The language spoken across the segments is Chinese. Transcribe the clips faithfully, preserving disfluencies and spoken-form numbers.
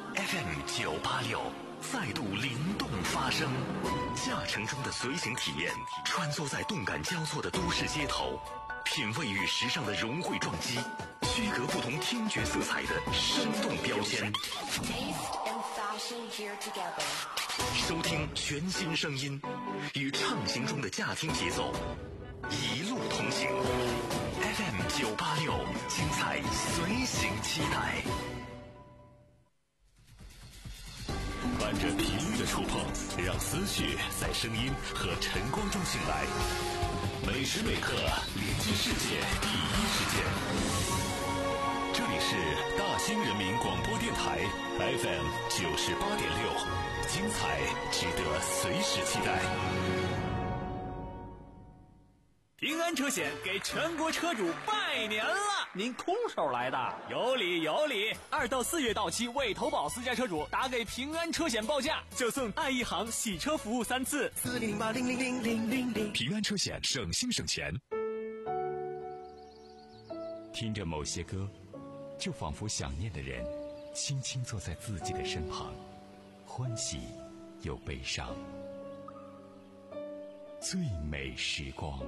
F M 九八六再度灵动发声，驾乘中的随行体验，穿梭在动感交错的都市街头，品味与时尚的融汇撞击，区隔不同听觉色彩的生动标签。收听全新声音，与畅行中的驾听节奏，一路同行。F M 九八六，精彩随行期待。伴着频率的触碰，让思绪在声音和晨光中醒来。每时每刻连接世界第一时间。这里是大兴人民广播电台 F M 九十八点六，精彩值得随时期待。 平安车险给全国车主拜年了！ 您空手来的？ 有理有理！二到四月到期未投保私家车主，打给平安车险报价，就送爱一行洗车服务三次。 四零零八零零零零零零。 平安车险，省心省钱。听着某些歌，就仿佛想念的人轻轻坐在自己的身旁，欢喜又悲伤。最美时光。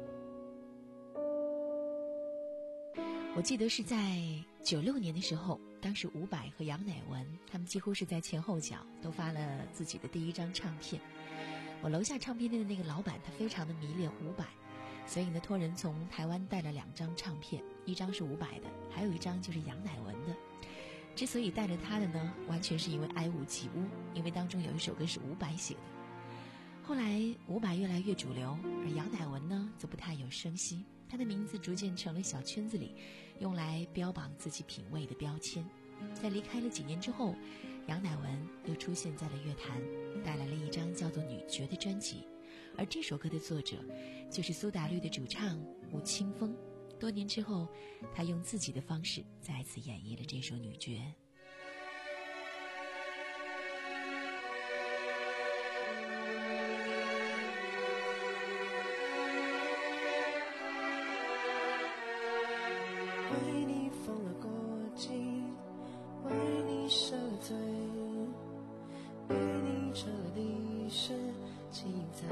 我记得是在九六年的时候，当时伍佰和杨乃文他们几乎是在前后脚都发了自己的第一张唱片。我楼下唱片店的那个老板他非常的迷恋伍佰，所以呢托人从台湾带了两张唱片，一张是伍佰的，还有一张就是杨乃文的。之所以带着他的呢，完全是因为爱屋及乌，因为当中有一首歌是伍佰写的。后来伍佰越来越主流，而杨乃文呢则不太有声息，他的名字逐渐成了小圈子里用来标榜自己品味的标签。在离开了几年之后，杨乃文又出现在了乐坛，带来了一张叫做《女爵》的专辑，而这首歌的作者就是苏打绿的主唱吴青峰。多年之后，他用自己的方式再次演绎了这首《女爵》。 为你疯了过境，为你受了罪，为你成了历史记载，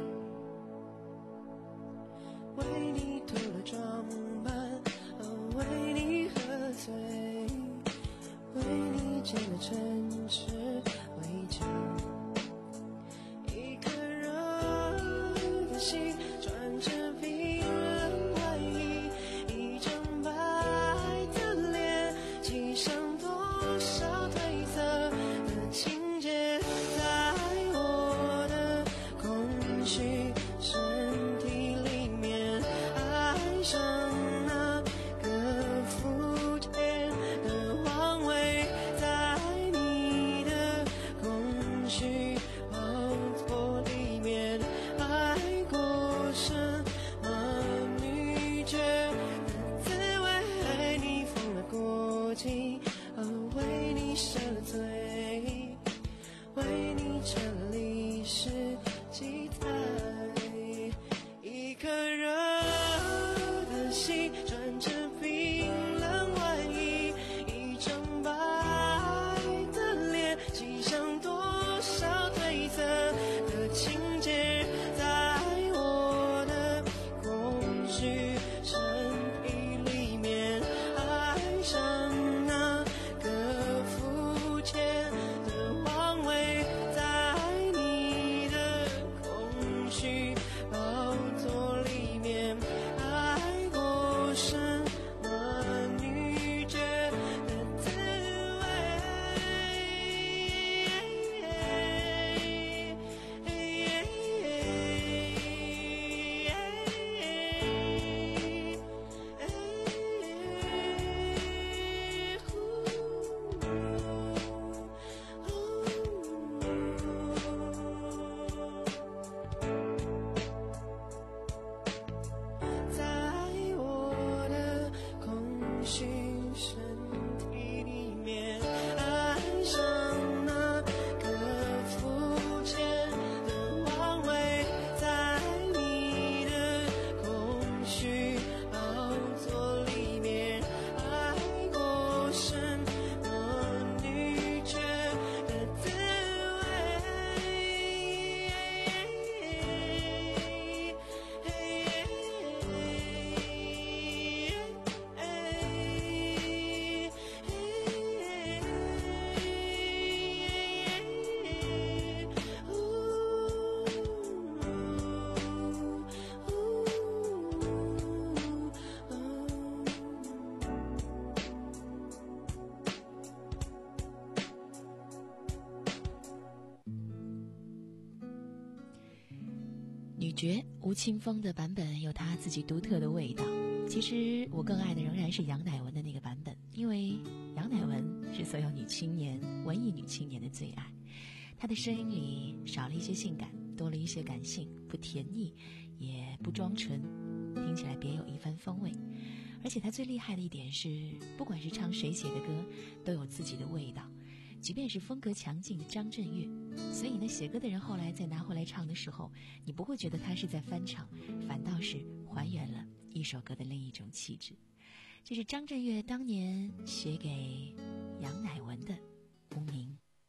为你涂了妆扮，为你喝醉，为你建了城池围墙，一颗热的心穿着冰冷外衣，一张白记上多少褪色的情节，在我的空虚身体里面，爱上那个肤浅的王位，在你的空虚王座里面，爱过什么女爵的滋味，你疯了过境，为你受了罪，为你成了历史记载，一颗热的心穿着冰冷外衣，一张白的脸，记上多少褪色的情节，在我的空虚身体里面，爱上那个肤浅的王位，在你的空虚女爵吴青峰的版本有她自己独特的味道。其实我更爱的仍然是杨乃文的那个版本，因为杨乃文是所有女青年、文艺女青年的最爱。她的声音里少了一些性感，多了一些感性，不甜腻，也不装纯，听起来别有一番风味。而且她最厉害的一点是，不管是唱谁写的歌，都有自己的味道。即便是风格强劲的张震岳，所以呢，写歌的人后来再拿回来唱的时候，你不会觉得他是在翻唱，反倒是还原了一首歌的另一种气质。这是张震岳当年写给杨乃文的《无名》。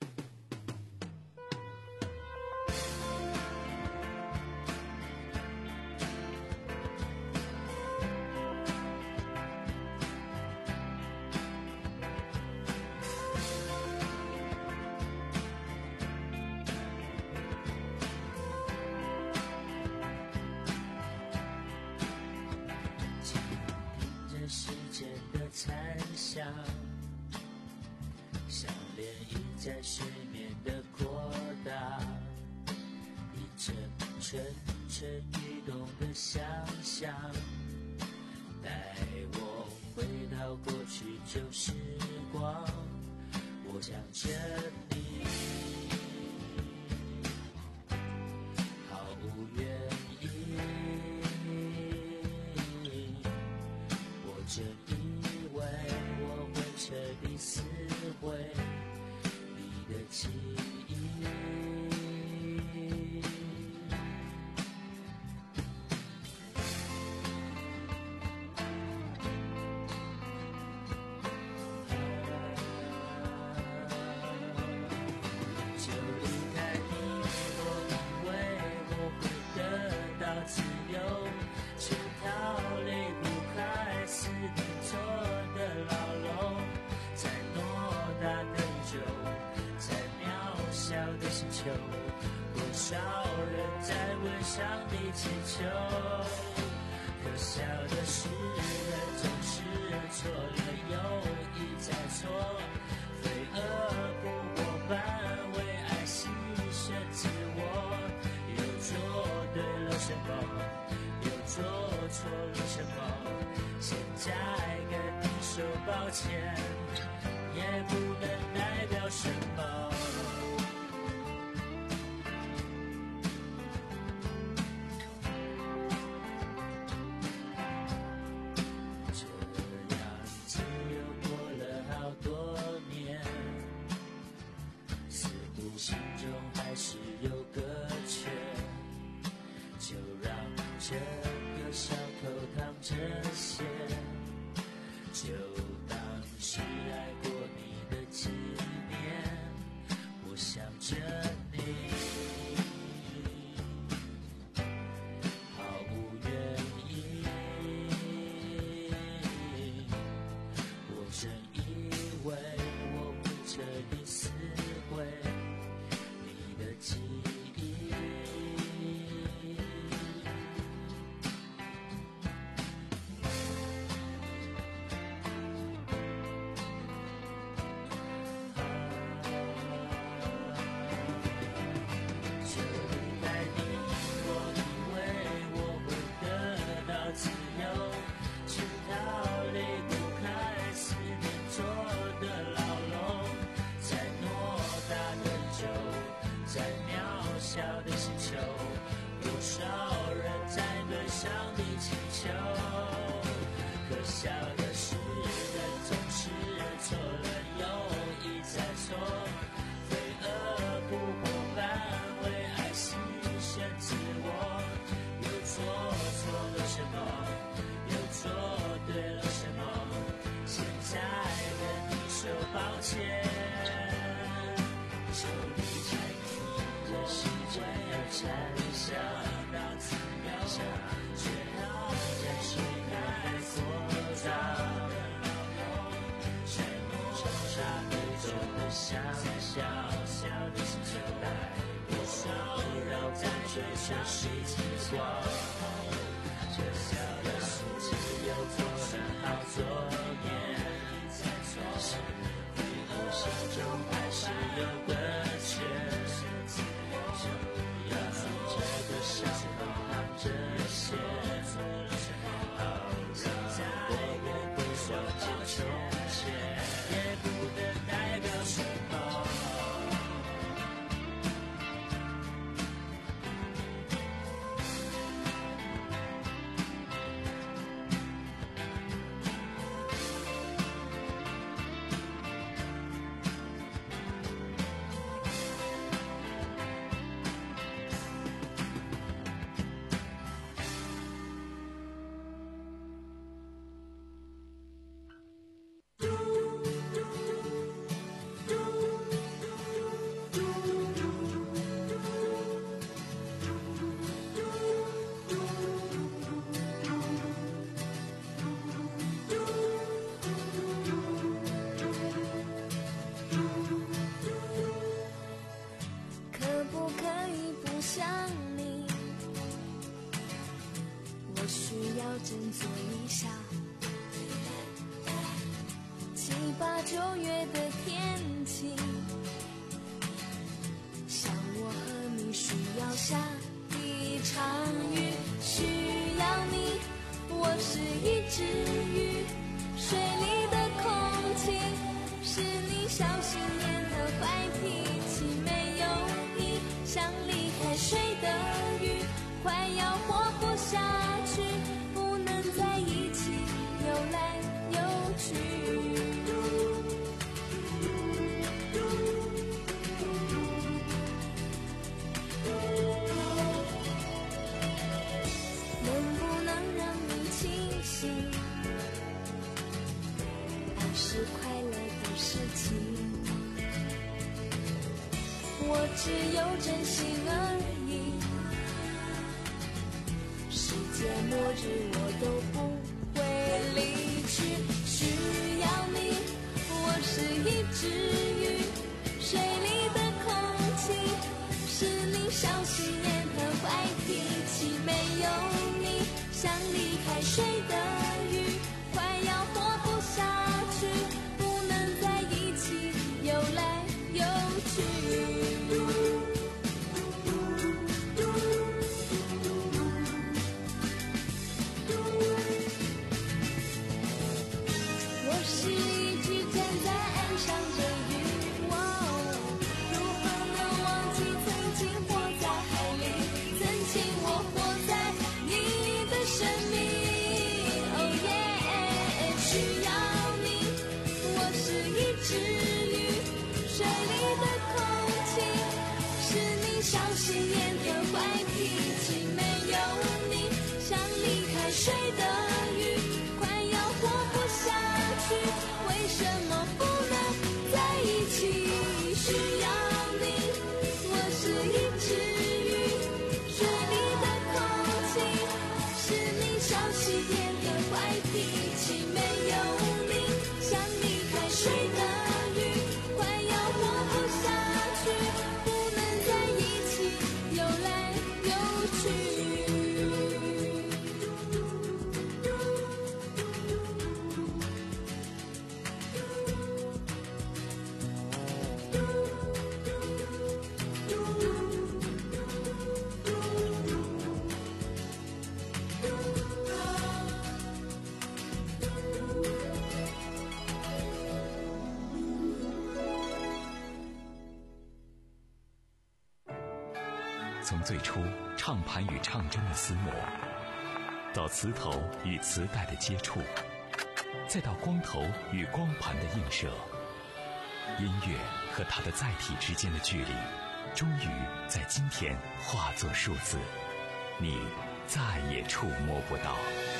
时间的残响，像涟漪在水面的扩大，一阵蠢蠢欲动的想象，带我回到过去旧时光，我想着你，毫无原因，我真以为我会彻底撕毁你的记忆，就离开你，我以为我会得到自由，却逃离不开思念做的牢笼，在偌大的宇宙，在渺小的星球，多少人在为上帝祈求，可笑的是人总是错了又一再错，飞蛾扑火般为爱牺牲自我，又做对了什么，又做错了什么，现在跟你说抱歉也不能代表什么，这样子又过了好多年，似乎心中还是有个缺，就让这个伤口淌着血，就当是爱过你的纪念，我想着你，毫无原因，我真以为我会彻底撕毁你的记忆，就离开你，我以为我会得到自由，却逃离不开思念做的牢笼，在偌大的宇宙，在渺小的星球，多少人在对上帝祈求，可笑的是人总是错了又一再错，飞蛾扑火般为爱牺牲自我，又做错了什么，又做对了什么，现在跟你说抱歉，就离开你，这世界有残响，到此渺小，却好在水开所造的牢笼，在诺沙宇宙的想象，小的星球带多少人在追求世纪光，可笑的是只有做了好多年，是我心中还是有个缺，就让这个伤口坐一下。七八九月的天气，像我和你需要下一场雨，需要你，我是一只鱼，水里的空气是你小心眼和坏脾气，没有你像离开水的鱼，快要活不下去，不能在一起游来游去。能不能让你清醒，爱是快乐的事情，我只有真心而已，世界末日我都不会离去，需要你，我是一只鱼，水里的空气是你小心眼和坏脾气，没有你像离开水的鱼，快要活不下去，不能在一起游来游去。我是一只站在岸上的鱼，如何能忘记曾经活在海里，曾经我活在你的生命。Oh yeah， 需要你，我是一只鱼，水里的空气是你小心眼和坏脾气，没有你像离开水的鱼，快要活不下去，为什么不能在一起？需要你，我是一只鱼，水里的空气是你小心眼和坏脾气，没有你像离开水的鱼，快要活不下去，不能在一起游来游去。 从最初唱盘与唱针的厮磨，到磁头与磁带的接触，再到光头与光盘的映射，音乐和它的载体之间的距离，终于在今天化作数字，你再也触摸不到。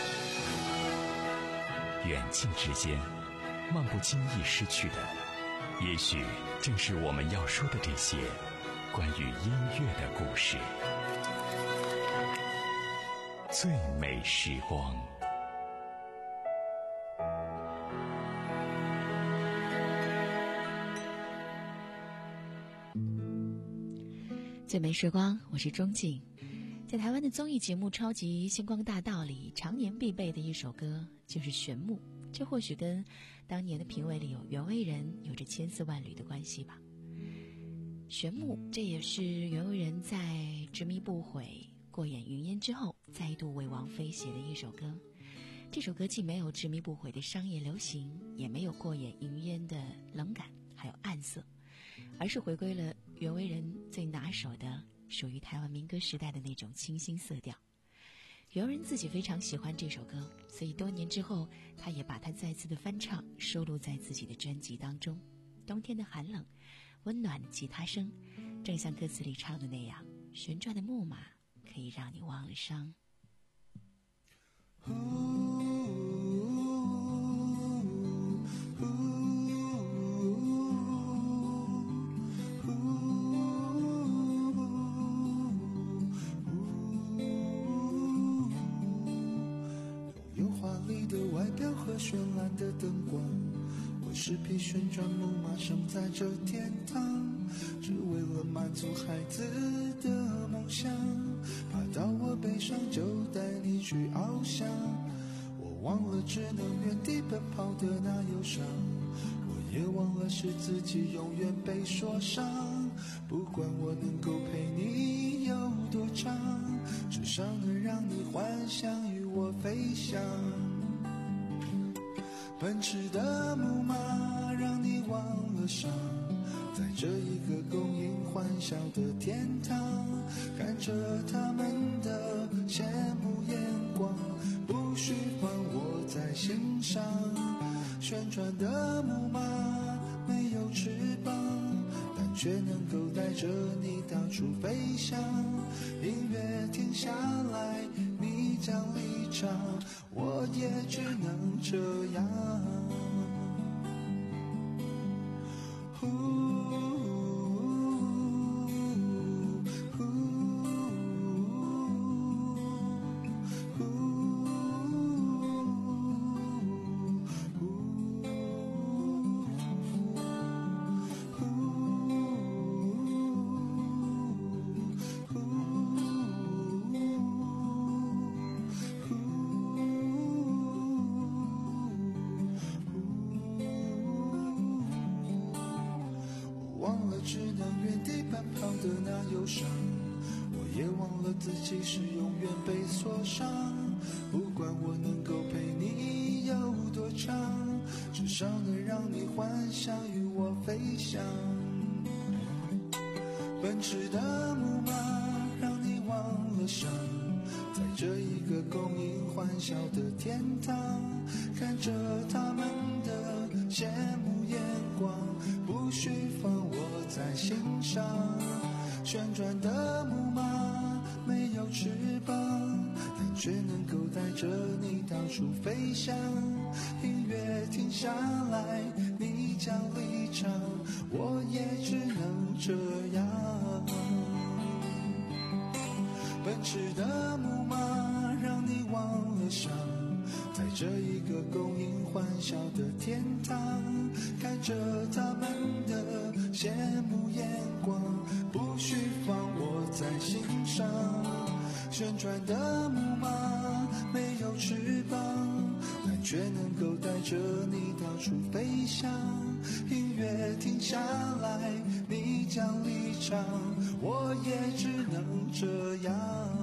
远近之间，漫不经意失去的，也许正是我们要说的这些关于音乐的故事。最美时光。 最美时光，我是钟静。在台湾的综艺节目《超级星光大道》里，常年必备的一首歌就是《玄牧》，这或许跟当年的评委里有袁惟仁有着千丝万缕的关系吧。玄牧，这也是袁惟仁在执迷不悔、过眼云烟之后，再度为王菲写的一首歌。这首歌既没有执迷不悔的商业流行，也没有过眼云烟的冷感，还有暗色，而是回归了袁惟仁最拿手的属于台湾民歌时代的那种清新色调。袁惟仁自己非常喜欢这首歌，所以多年之后他也把它再次的翻唱，收录在自己的专辑当中。冬天的寒冷，温暖的吉他声，正像歌词里唱的那样，旋转的木马可以让你忘了伤。 拥有华丽的外表和绚烂的灯光，我是匹旋转木马，生在这天堂，只为了满足孩子的梦想，爬到我背上就带你去翱翔。 忘了只能原地奔跑的那忧伤，我也忘了是自己永远被说伤。不管我能够陪你有多长，至少能让你幻想与我飞翔。奔驰的木马让你忘了伤，在这一个供应欢笑的天堂，看着他们的羡慕眼光，不需放我在心上。旋转的木马没有翅膀，但却能够带着你到处飞翔。音乐停下来，你将离场，我也只能这样。只能原地奔跑的那忧伤，我也忘了自己是永远被锁上。不管我能够陪你有多长，至少能让你幻想与我飞翔。奔驰的木马让你忘了伤，在这一个供应欢笑的天堂，看着他们的羡慕眼光，不需放我在心上。旋转的木马没有翅膀，但却能够带着你到处飞翔。音乐停下来，你将离场，我也只能这样。奔驰的木马让你忘了伤，在这一个供应欢笑的天堂，看着他们的羡慕眼光，不需放我在心上。旋转的木马没有翅膀，但却能够带着你到处飞翔。音乐停下来，你将离场，我也只能这样。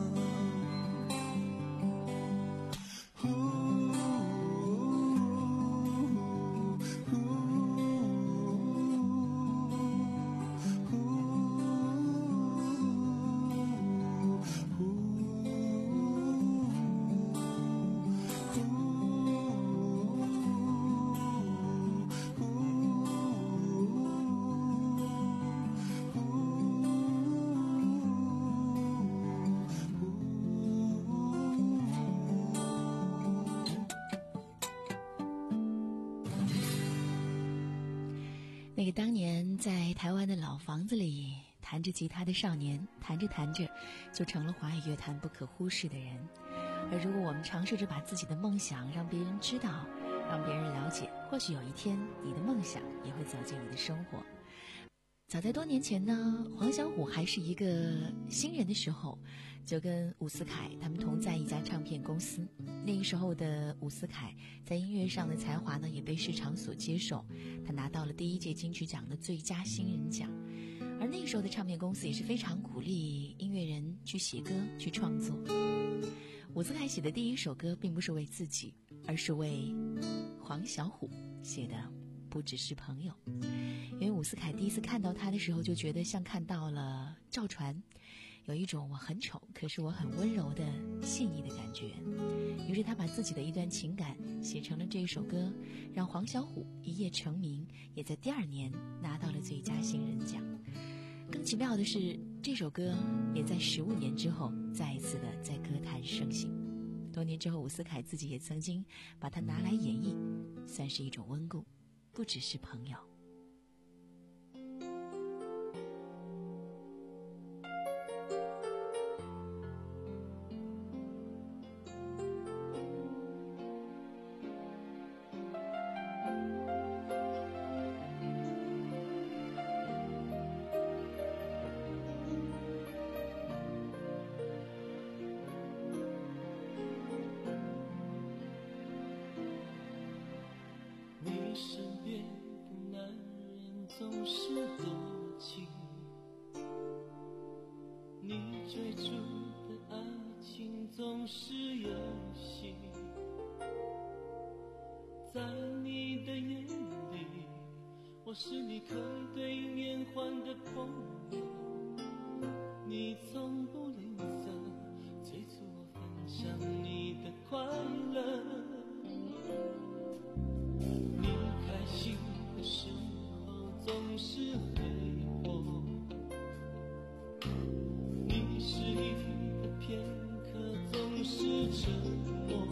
那个当年在台湾的老房子里弹着吉他的少年，弹着弹着就成了华语乐坛不可忽视的人。而如果我们尝试着把自己的梦想让别人知道，让别人了解，或许有一天你的梦想也会走进你的生活。早在多年前呢，黄小琥还是一个新人的时候，就跟伍思凯他们同在一家唱片公司。那个时候的伍思凯在音乐上的才华呢，也被市场所接受，他拿到了第一届金曲奖的最佳新人奖。而那个时候的唱片公司也是非常鼓励音乐人去写歌去创作。伍思凯写的第一首歌并不是为自己，而是为黄小琥写的，不只是朋友。因为伍思凯第一次看到他的时候，就觉得像看到了赵传，有一种我很丑可是我很温柔的细腻的感觉。于是他把自己的一段情感写成了这首歌，让黄小琥一夜成名，也在第二年拿到了最佳新人奖。更奇妙的是，这首歌也在十五年之后再一次的在歌坛盛行。多年之后，伍思凯自己也曾经把它拿来演绎，算是一种温故，不只是朋友。 追逐的爱情总是游戏，在你的眼里，我是你可以对应言欢的朋友，你从不吝啬催促我分享你的快乐，你开心的时候总是回我，你失意的片刻总是沉默，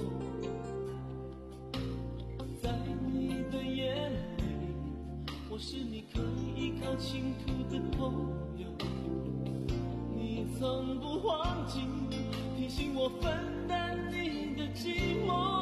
在你的眼里，我是你可以依靠倾吐的朋友，你从不忘记提醒我分担你的寂寞，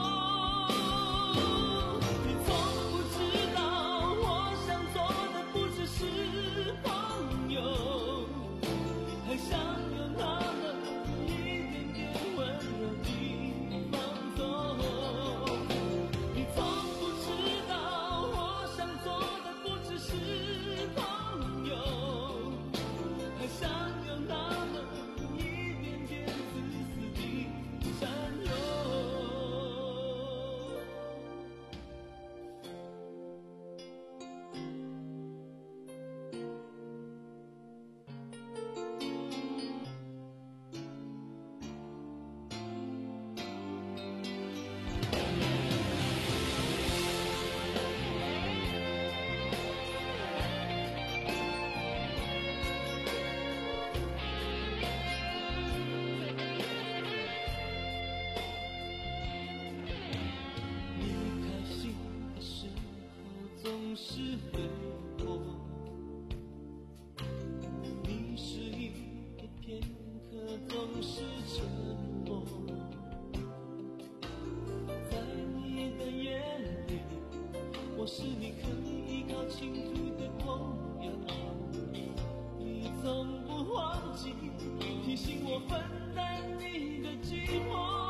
你从不知道我想做的不只是朋友，还想有那么一点点温柔的放纵，你从不知道我想做的不只是朋友，还想有那么一点点自私的占有。你开心的时候总是回我，你失意的片刻总是沉默，在你的眼里，我是你可以依靠倾吐的朋友，你从不忘记提醒我分担你的寂寞，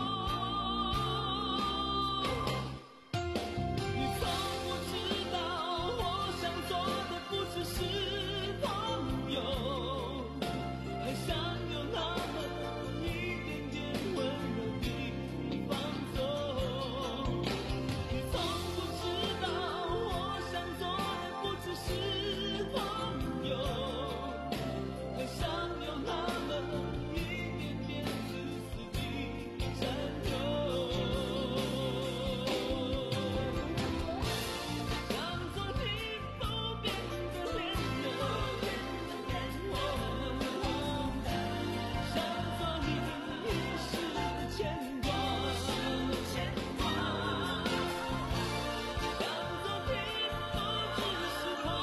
你从不知道我想做的不只是朋友，还想有那么一点点温柔的放纵，你从不知道我想做的不只是朋友，还想有那么一点点自私的占有，想做皮肤变得脸柔，想做你一时的牵挂，想做皮肤只是朋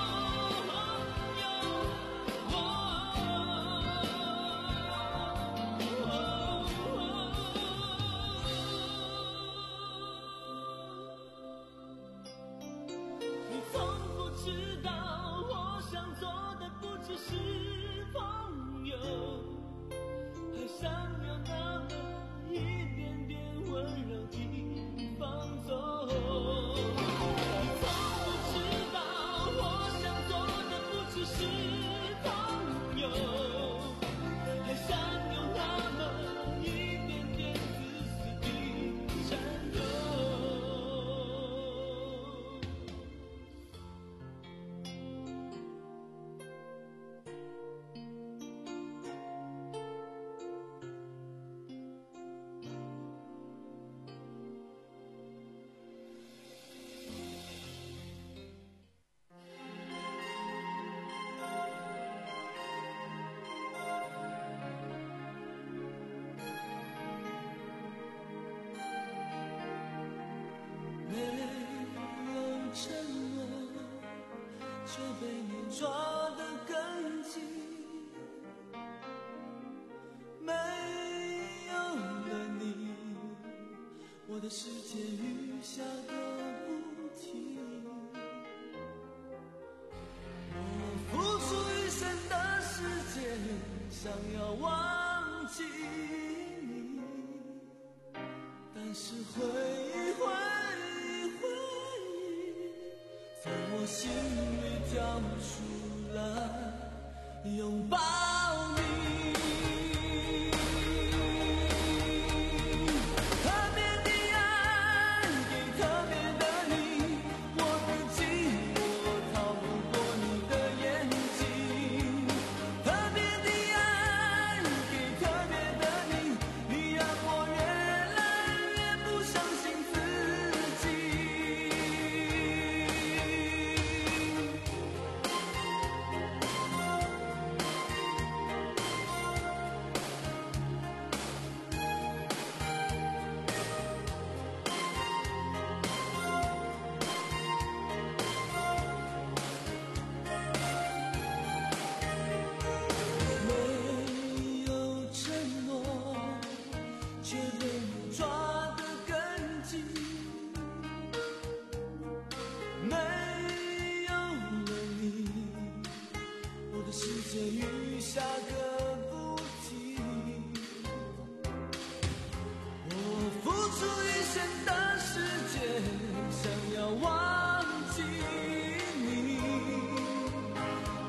你从不知道我想做的不只是朋友，还想有那么一点点温柔的放纵，你从不知道我想做的不只是朋友，还想有那么一点点自私的占有。没有沉默，却被你抓得更紧，没有了你，我的世界雨下个不停，我付出一生的时间，想要忘记你，但是回忆回忆回忆，在我心里跳出来拥抱你。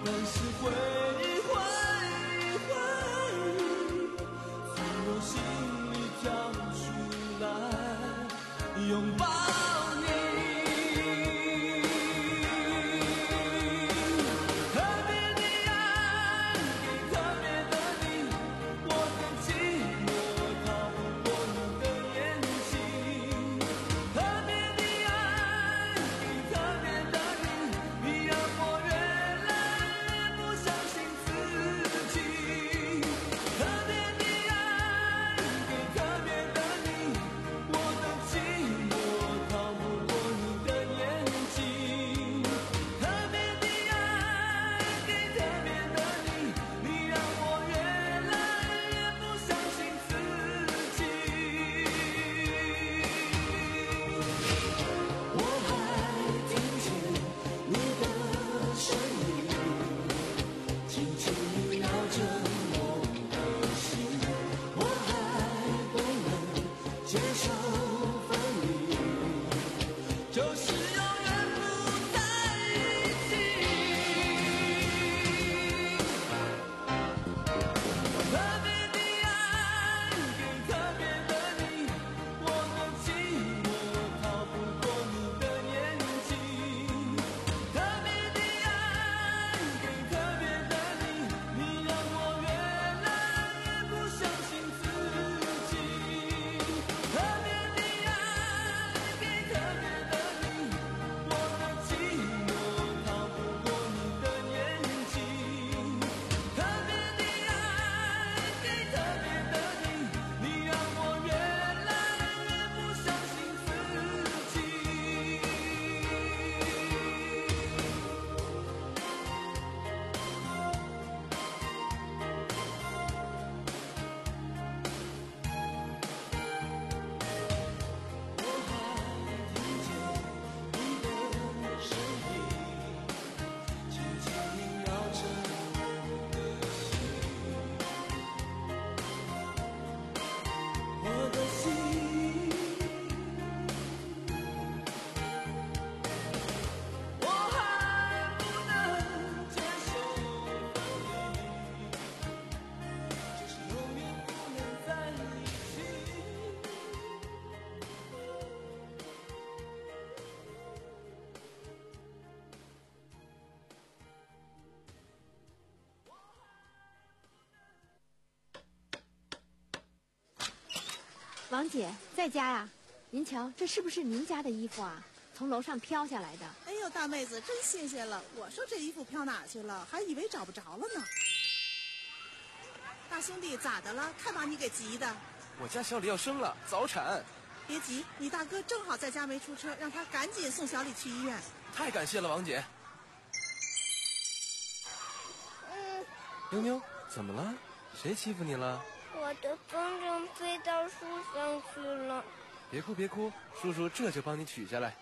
们是回忆，回忆，回忆，从我心里跳出来，拥抱你。 王姐在家呀？您瞧，这是不是您家的衣服啊？从楼上飘下来的。 哎呦，大妹子真新鲜了！我说这衣服飘哪去了，还以为找不着了呢。大兄弟咋的了？看把你给急的。 我家小李要生了，早产。 别急，你大哥正好在家没出车，让他赶紧送小李去医院。 太感谢了，王姐。 嗯。 妞妞，怎么了？谁欺负你了？ 我的风筝飞到树上去了。 别哭别哭，叔叔这就帮你取下来。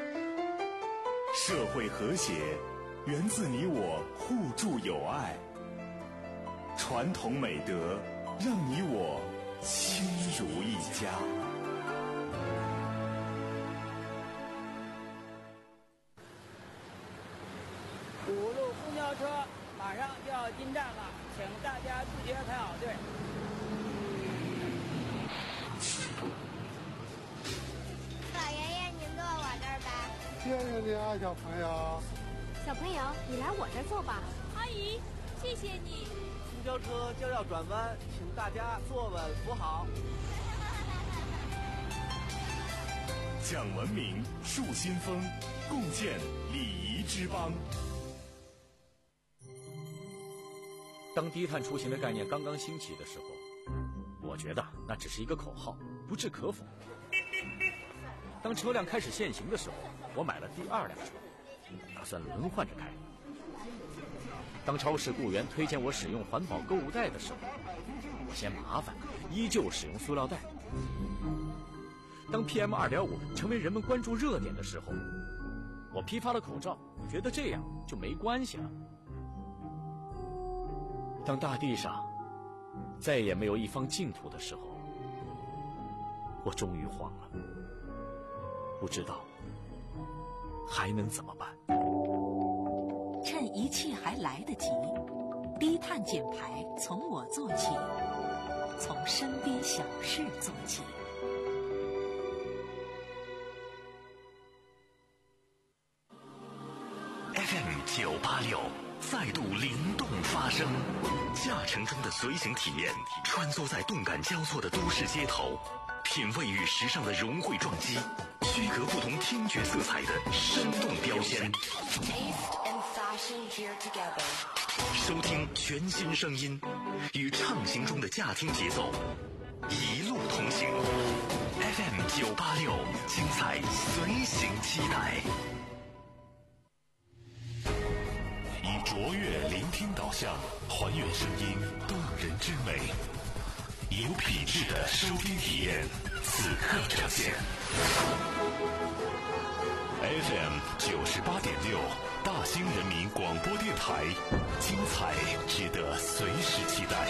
社会和谐源自你我互助友爱，传统美德让你我亲如一家。 五路公交车马上就要进站了，请大家自觉排好队。 老爷爷，您坐我这儿吧。 谢谢你啊，小朋友。 小朋友，你来我这儿坐吧。 阿姨，谢谢你。 公交车将要转弯，请大家坐稳扶好。 讲文明，树新风，共建礼仪之邦。 当低碳出行的概念刚刚兴起的时候，我觉得那只是一个口号，不置可否。当车辆开始限行的时候，我买了第二辆车，打算轮换着开。当超市雇员推荐我使用环保购物袋的时候，我嫌麻烦，依旧使用塑料袋。当 P M 二点五 成为人们关注热点的时候，我批发了口罩，觉得这样就没关系了。当大地上再也没有一方净土的时候，我终于慌了，不知道还能怎么办。 趁一切还来得及，低碳减排从我做起，从身边小事做起。 F M 九八六再度灵动发声，驾乘中的随行体验，穿梭在动感交错的都市街头，品味与时尚的融汇撞击，区隔不同听觉色彩的生动标签。收听全新声音，与畅行中的驾听节奏，一路同行。F M 九八六，精彩随行期待。以卓越聆听导向，还原声音动人之美，有品质的收听体验，此刻呈现。F M 九十八点六，大兴人民广播电台，精彩值得随时期待。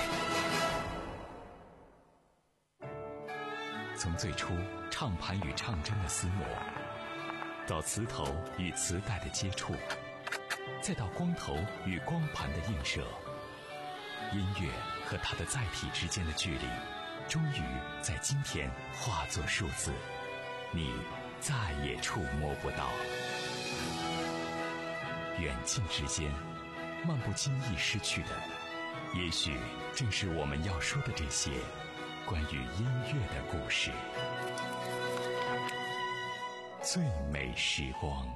从最初唱盘与唱针的撕磨，到磁头与磁带的接触，再到光头与光盘的映射，音乐和它的载体之间的距离，终于在今天化作数字，你再也触摸不到。远近之间，漫不经意失去的，也许正是我们要说的这些关于音乐的故事。最美时光。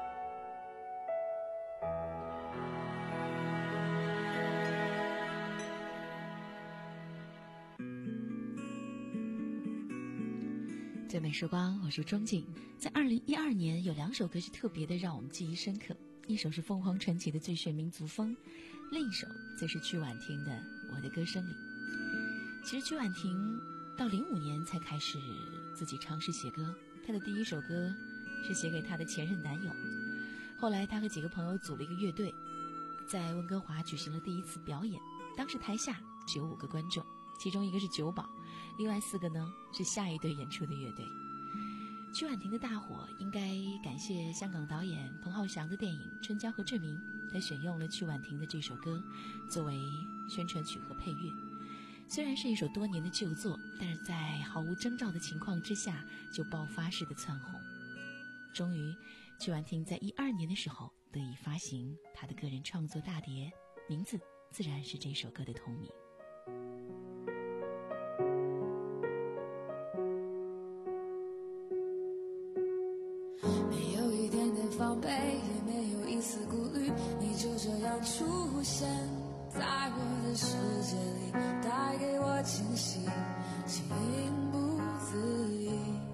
最美时光，我是钟静。在二零一二年，有两首歌是特别的让我们记忆深刻，一首是凤凰传奇的《最炫民族风》，另一首则是曲婉婷的《我的歌声里》。其实曲婉婷到零五年才开始自己尝试写歌，她的第一首歌是写给她的前任男友。后来她和几个朋友组了一个乐队，在温哥华举行了第一次表演，当时台下只有五个观众，其中一个是九宝，另外四个呢是下一队演出的乐队。曲婉婷的大火应该感谢香港导演彭浩翔的电影《春娇和志明》，他选用了曲婉婷的这首歌作为宣传曲和配乐。虽然是一首多年的旧作，但是在毫无征兆的情况之下就爆发式的蹿红。终于曲婉婷在一二年的时候得以发行她的个人创作大碟，名字自然是这首歌的同名。 没有一点点防备，也没有一丝顾虑，你就这样出现在我的世界里，带给我惊喜，情不自已。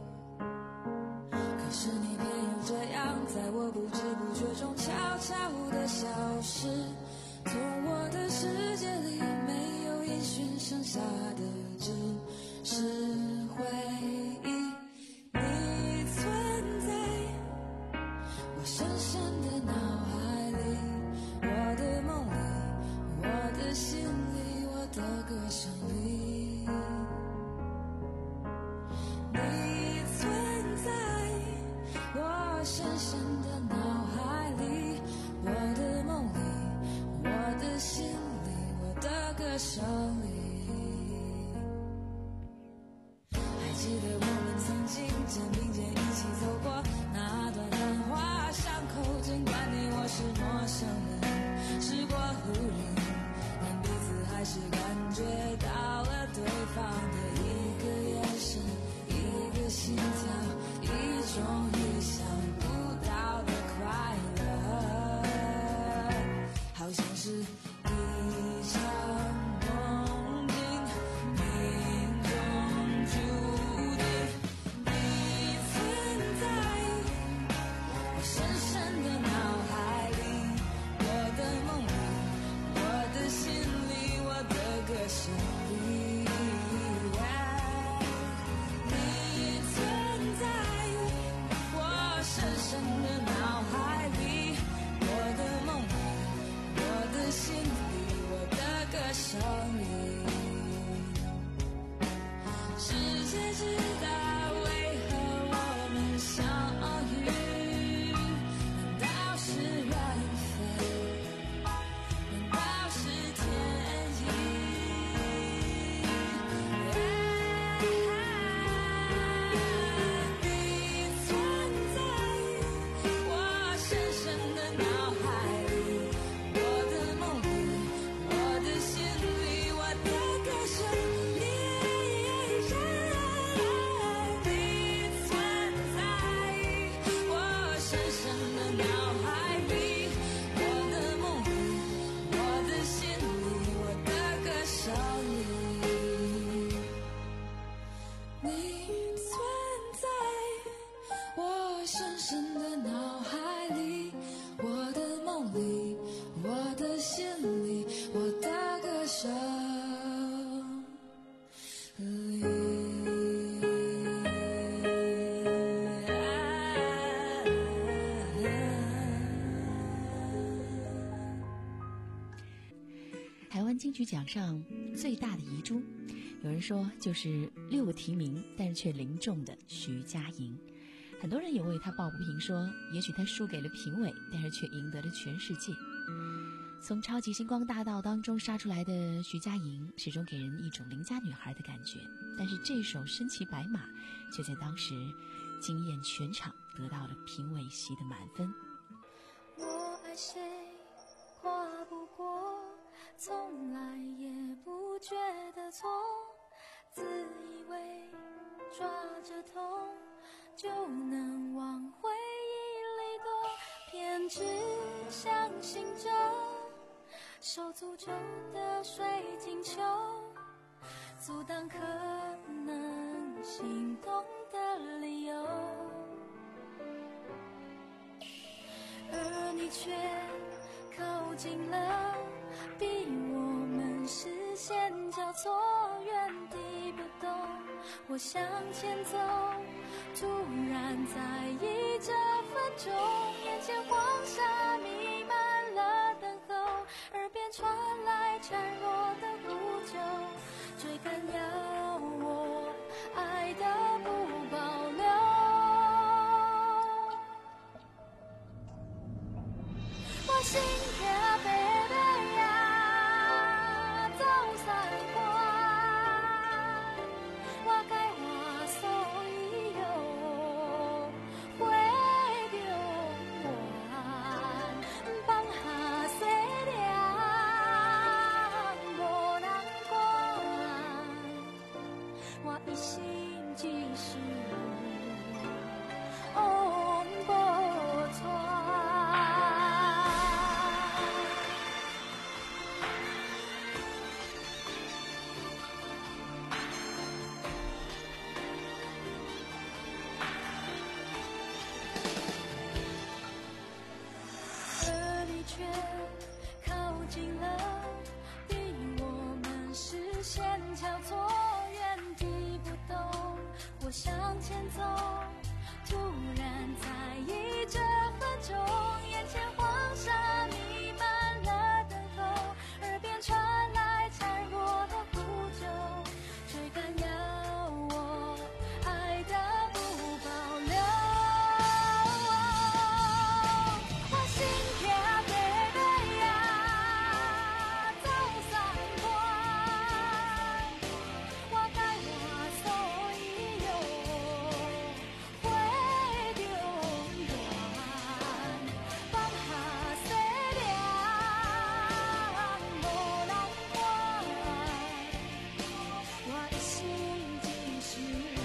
可是你偏又这样，在我不知不觉中悄悄地消失，从我的世界里没有音讯，剩下的只是回忆。你存在我深深的脑海里，我的梦里，我的心里，我的歌声里。你存在我深深的脑海里，我的梦里，我的心里，我的歌声里。还记得我们台湾金曲奖上最大的遗珠，有人说就是六个提名但是却零中的徐佳莹。很多人也为她抱不平，说也许她输给了评委，但是却赢得了全世界。从超级星光大道当中杀出来的徐佳莹，始终给人一种邻家女孩的感觉，但是这首身骑白马却在当时惊艳全场，得到了评委席的满分。 我爱谁跨不过，从来也不觉得错，自以为抓着痛就能往回忆里躲，偏只相信着受诅咒的水晶球，阻挡可能心动的理由，而你却靠近了，逼我们视线交错，原地不动。我向前走，突然在意这分钟，眼前黄沙弥漫了等候，耳边传来孱弱的呼救，追赶要我爱的不保留。我心跳baby呀，走三关，我该话所以有会着我放下西凉无人管，我一心只是往无传。而你却靠近了，逼我们视线交错，原地不动。我向前走，突然在意这分钟，眼前黄沙弥漫了等候，耳边传来孱弱的呼救，追赶要我爱的不保留。我心跳baby呀，走三关，我该话所以有会着远，放下西凉无人管，我一心只是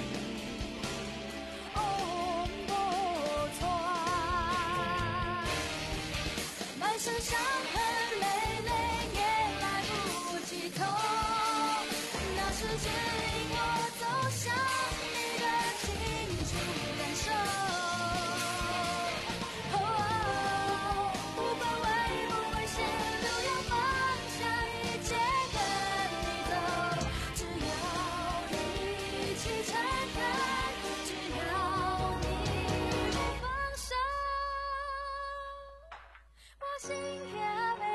往无传。满身伤痕累累也来不及痛，那是指引我走向你的清楚感受。哦，不管危不危险，都要放下一切跟你走，只要你一起承担，只要你不放手。我心跳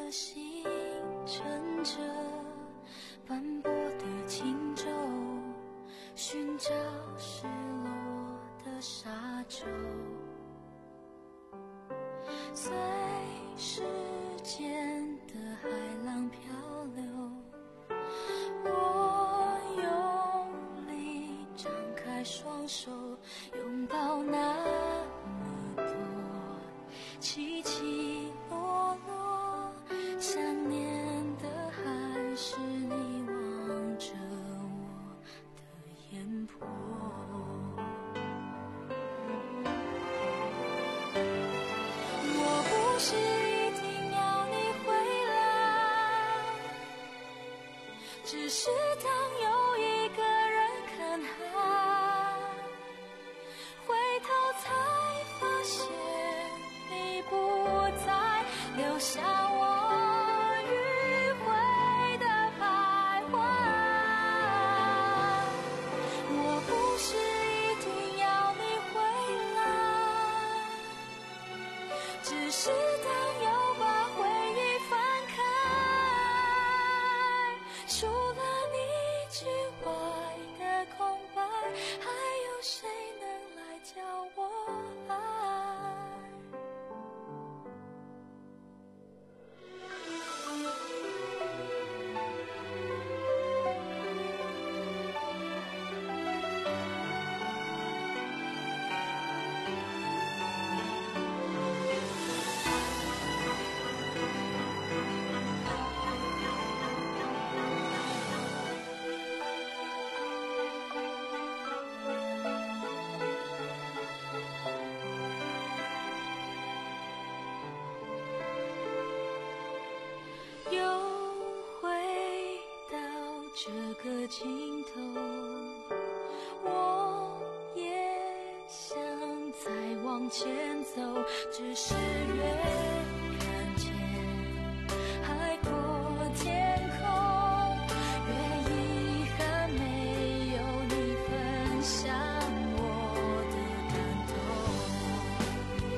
的心乘着斑驳的轻舟，寻找失落的沙洲，随时间的海浪漂流，我用力张开双手，拥抱那么多起起落落，想念的还是你望着我的眼波。我不是一定要你回来，只是当有一个人看海，回头才发现你不在，留下我迂回的徘徊。我不是一定要你回来，只是当又把回忆翻开，除了你之外的空白，还有谁能来教我爱？又回到这个尽头，我也想再往前走，只是越看见海阔天空，越遗憾没有你分享我的感动。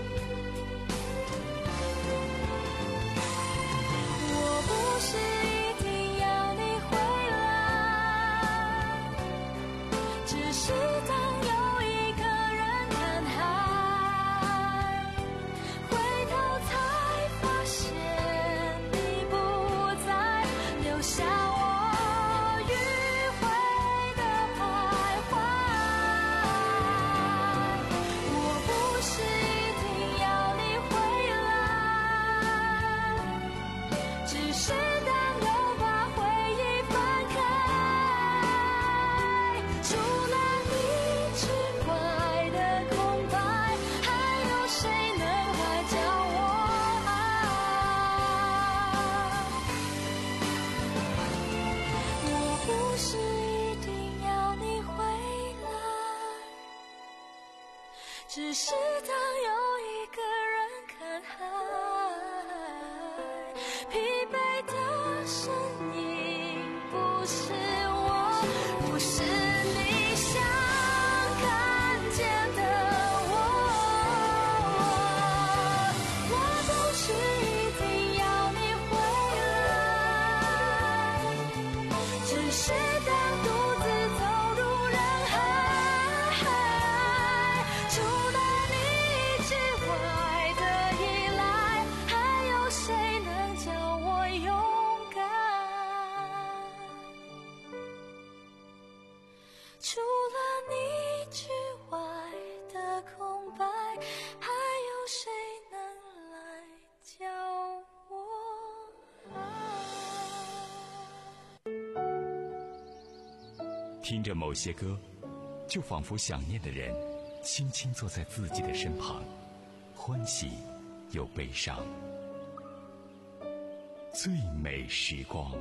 我不是一定要你回来，只是当有一个人看海，回头才发现你不在，留下我迂回的徘徊。我不是一定要你回来，只是当又把回忆翻开，除了你之外的空白，还有谁能来教我爱？我不是一定要你回来，只是当有一个人看海，疲惫的身影不是我，不是你想看见的我。我不是一定要你回来，只是当独自走入人海，除了你之外的依赖，还有谁能叫我勇敢？除了你之外的空白，还有谁能来教我爱？ 听着某些歌，就仿佛想念的人轻轻坐在自己的身旁，欢喜又悲伤。最美时光，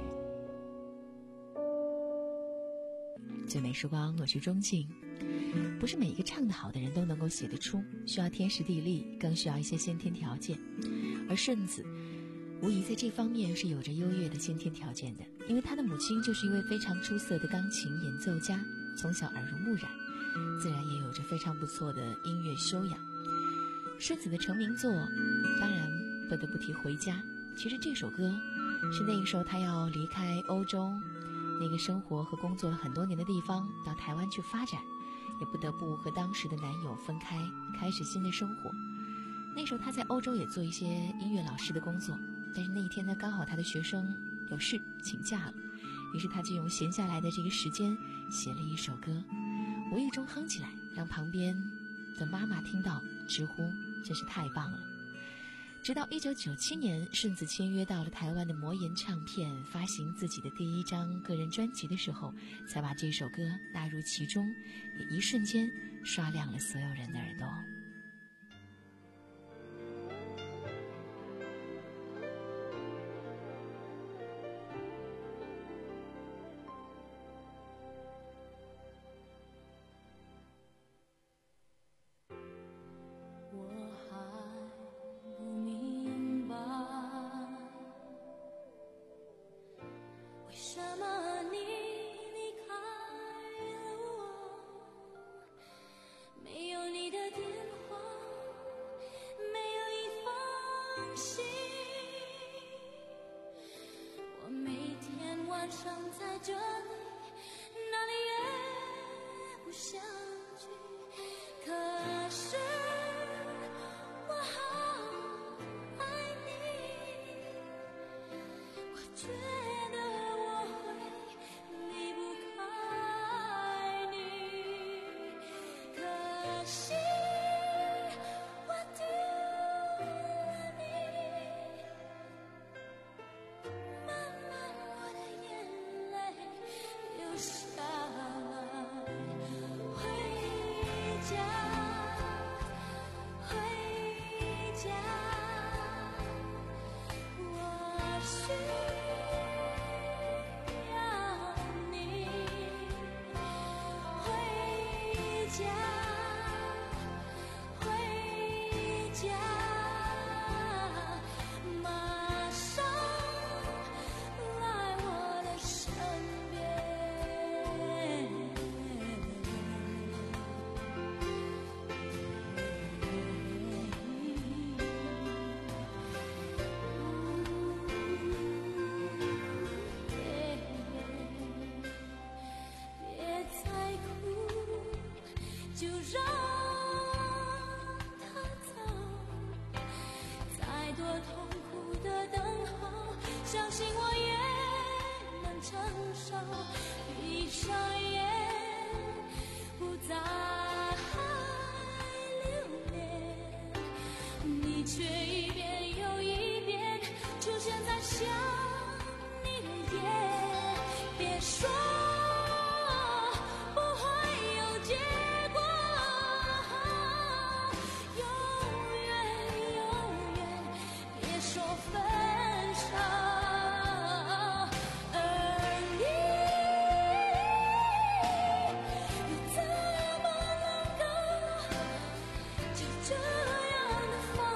最美时光，我是钟静。不是每一个唱得好的人都能够写得出，需要天时地利，更需要一些先天条件。而顺子无疑在这方面是有着优越的先天条件的，因为他的母亲就是一位非常出色的钢琴演奏家，从小耳濡目染，自然也有着非常不错的音乐修养。顺子的成名作当然不得不提《回家》， 其实这首歌是那个时候他要离开欧洲那个生活和工作了很多年的地方，到台湾去发展，也不得不和当时的男友分开，开始新的生活。那时候他在欧洲也做一些音乐老师的工作，但是那一天呢，刚好他的学生有事请假了，于是他就用闲下来的这个时间写了一首歌，无意中哼起来，让旁边的妈妈听到直呼真是太棒了。直到一九九七年，顺子签约到了台湾的魔岩唱片，发行自己的第一张个人专辑的时候，才把这首歌纳入其中，也一瞬间刷亮了所有人的耳朵。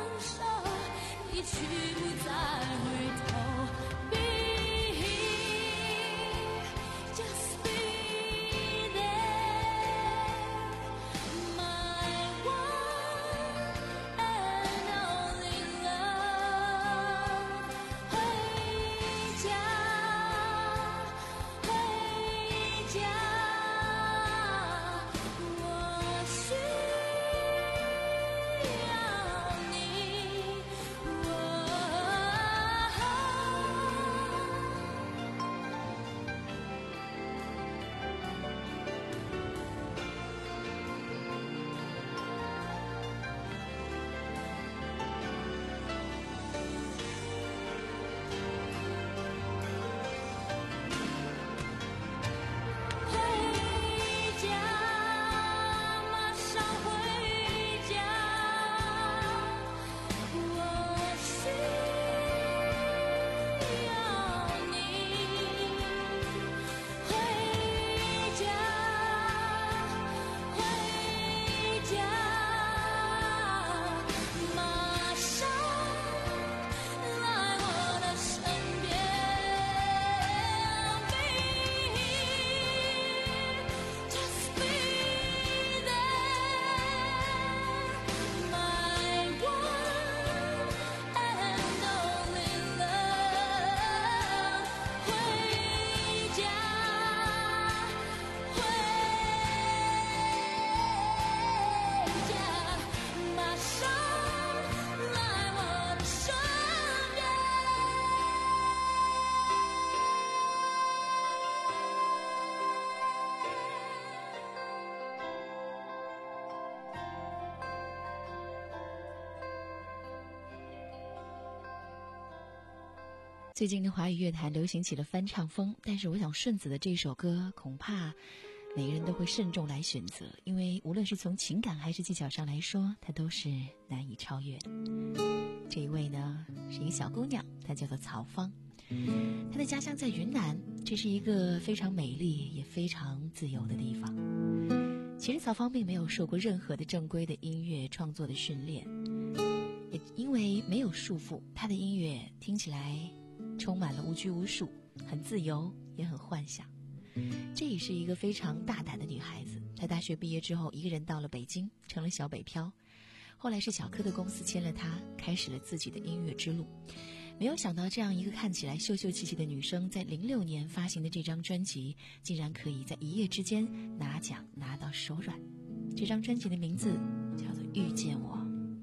去不再回头，闭最近的华语乐坛流行起了翻唱风，但是我想顺子的这首歌恐怕每个人都会慎重来选择，因为无论是从情感还是技巧上来说，它都是难以超越的。这一位呢是一个小姑娘，她叫做曹芳，她的家乡在云南，这是一个非常美丽也非常自由的地方。其实曹芳并没有受过任何的正规的音乐创作的训练，也因为没有束缚，她的音乐听起来充满了无拘无束，很自由也很幻想。这也是一个非常大胆的女孩子，她大学毕业之后一个人到了北京，成了小北漂。后来是小柯的公司签了她，开始了自己的音乐之路。没有想到这样一个看起来秀秀气气的女生，在零六年发行的这张专辑竟然可以在一夜之间拿奖拿到手软。这张专辑的名字叫做《遇见我》。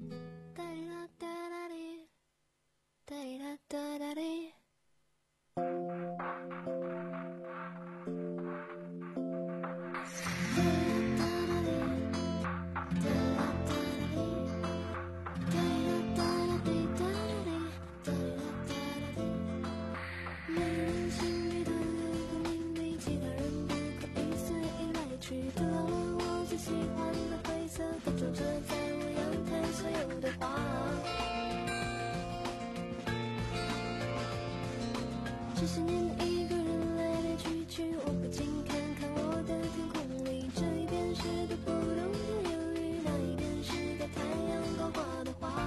这些年一个人来来去去，我不禁看看我的天空里，这一边是个不懂的忧郁，那一边是个太阳高挂的花。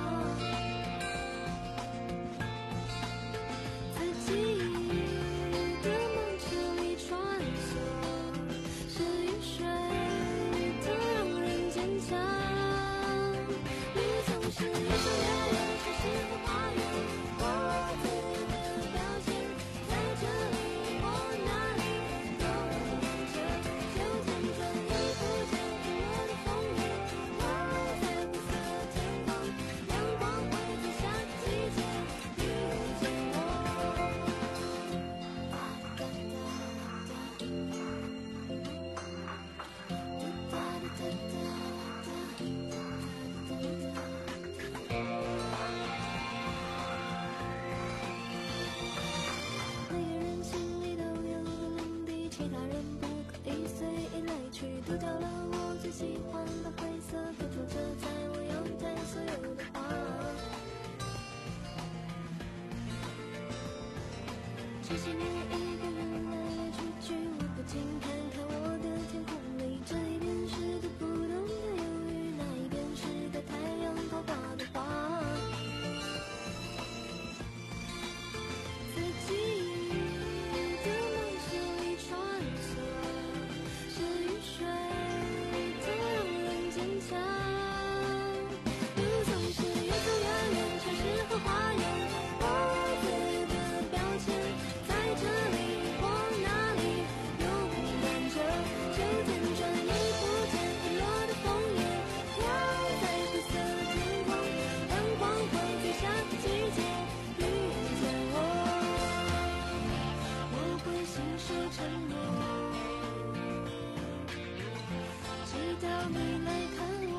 自己的梦车里穿梭，是雨水的让人坚强，你总是越走越远，城市和花园，我自由的表现。在这里或哪里，有望着秋天转眼不见日落的枫叶，我在灰色天空，阳光会在下个季节遇见我。每个人心里都有个领地，其他人不可以随意来去，丢掉了我最喜欢的灰色，都住着在我阳台所有的花。这些年一个人来来去去，我不禁看看我的天空里，这一边是个不懂的忧郁，那一边是个太阳高挂的花。自己的梦想里穿梭，是雨水的让人坚强，路总是越走越远，城市和花园，我自由的表现，在这里或哪里，勇敢着秋天转眼不见日落的枫叶，飘在灰色天空，阳光会在下个季节遇见我，我会信守承诺，直到你来看我。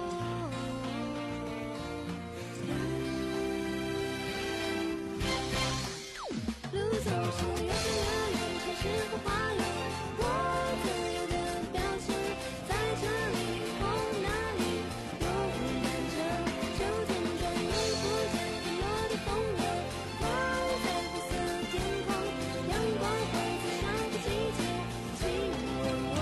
路总是越走越远，城市和花园，我自由的表现，在这里或哪里，勇敢着秋天转眼不见日落的枫叶，飘在灰色天空，阳光会在下个季节亲吻我。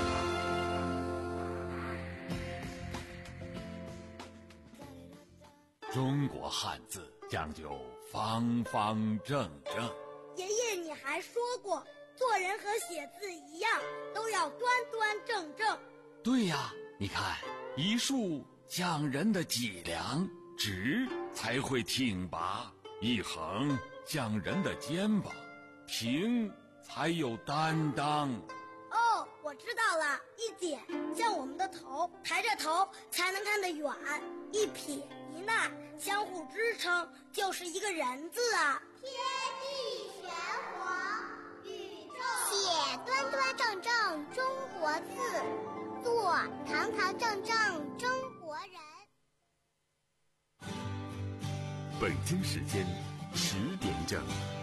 中国汉字讲究方方正正。 爷爷，你还说过，做人和写字一样，都要端端正正。 对呀，你看，一竖讲人的脊梁，直才会挺拔；一横讲人的肩膀，平才有担当。 哦，我知道了，一点像我们的头，抬着头才能看得远；一撇一捺相互支撑，就是一个人字啊。 天地玄黄，宇宙写端端正正中国字，做堂堂正正中国人。 北京时间十点整。